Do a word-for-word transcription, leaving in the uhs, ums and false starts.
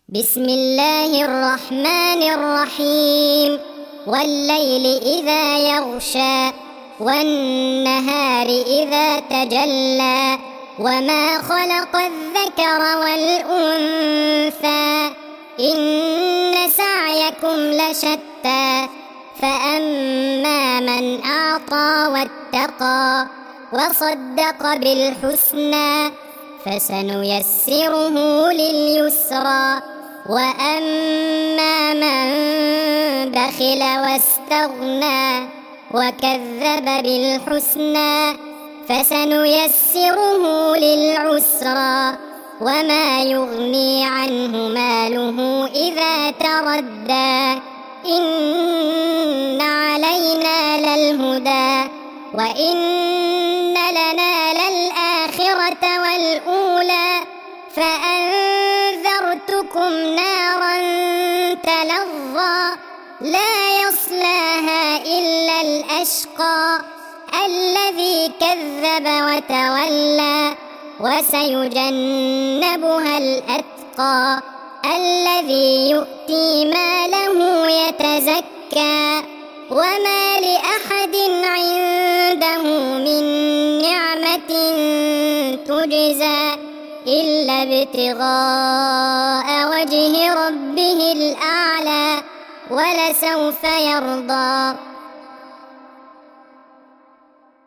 بسم الله الرحمن الرحيم والليل إذا يغشى والنهار إذا تجلى وما خلق الذكر والأنثى إن سعيكم لشتى فأما من أعطى واتقى وصدق بالحسنى فسنيسره لليسرى وأما من بخل واستغنى وكذب بالحسنى فسنيسره للعسرى وما يغني عنه ماله إذا تردى إن علينا للهدى وإن لنا للآخرة والأولى فأنذرتكم نارا تلظى لا يصلاها إلا الأشقى الذي كذب وتولى وسيجنبها الأتقى الذي يؤتي ماله يتزكى وما لأحد عنده من نعمة تجزى إلا ابتغاء وجه ربه الأعلى ولسوف يرضى.